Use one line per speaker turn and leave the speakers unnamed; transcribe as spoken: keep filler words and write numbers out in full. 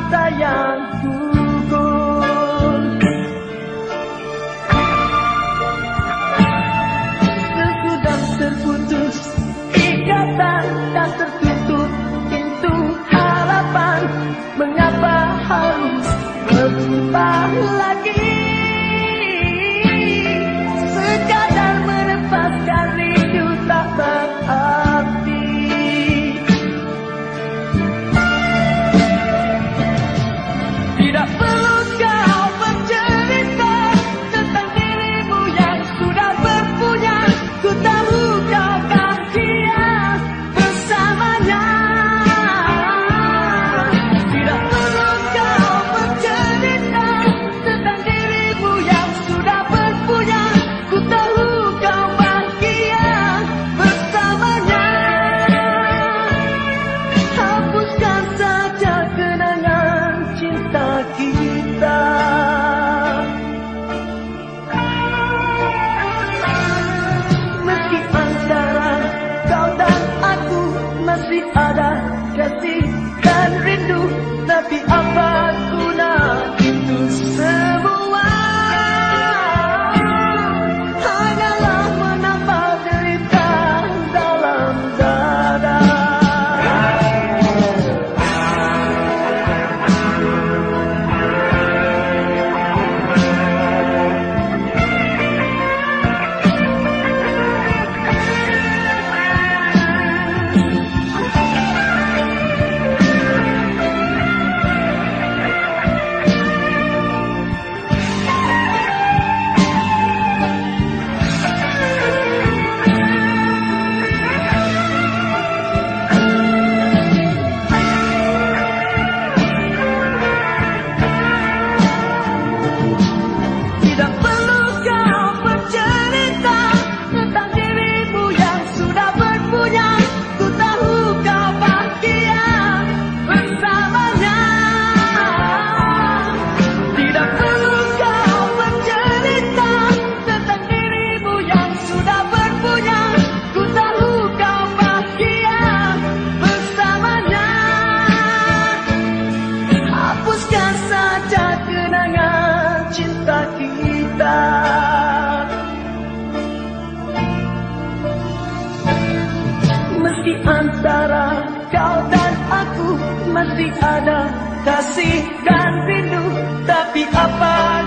rasa yang gugur. Sesudah terputus ikatan dan tertutup pintu harapan, mengapa harus berjumpa lagi? Sekadar melepaskan rindu tak berarti. Tidak perlu kau bercerita tentang dirimu yang sudah berpunya. Ku tahu kau bahagia bersamanya. Tidak perlu kau bercerita tentang dirimu yang sudah berpunya. Ku tahu kau bahagia bersamanya. Hapuskan saja kenangan cinta kita. Meski antara kau dan aku masih ada kasih dan rindu, tapi apa guna itu semua? Hanyalah menambah derita dalam dada. Tidak perlu kau bercerita tentang dirimu yang sudah berpunya. Ku tahu kau bahagia bersamanya. Tidak perlu kau bercerita tentang dirimu yang sudah berpunya. Ku tahu kau bahagia bersamanya. Hapuskan saja kenangan cinta kita. Meski antara kau dan aku masih ada kasih dan rindu, tapi apa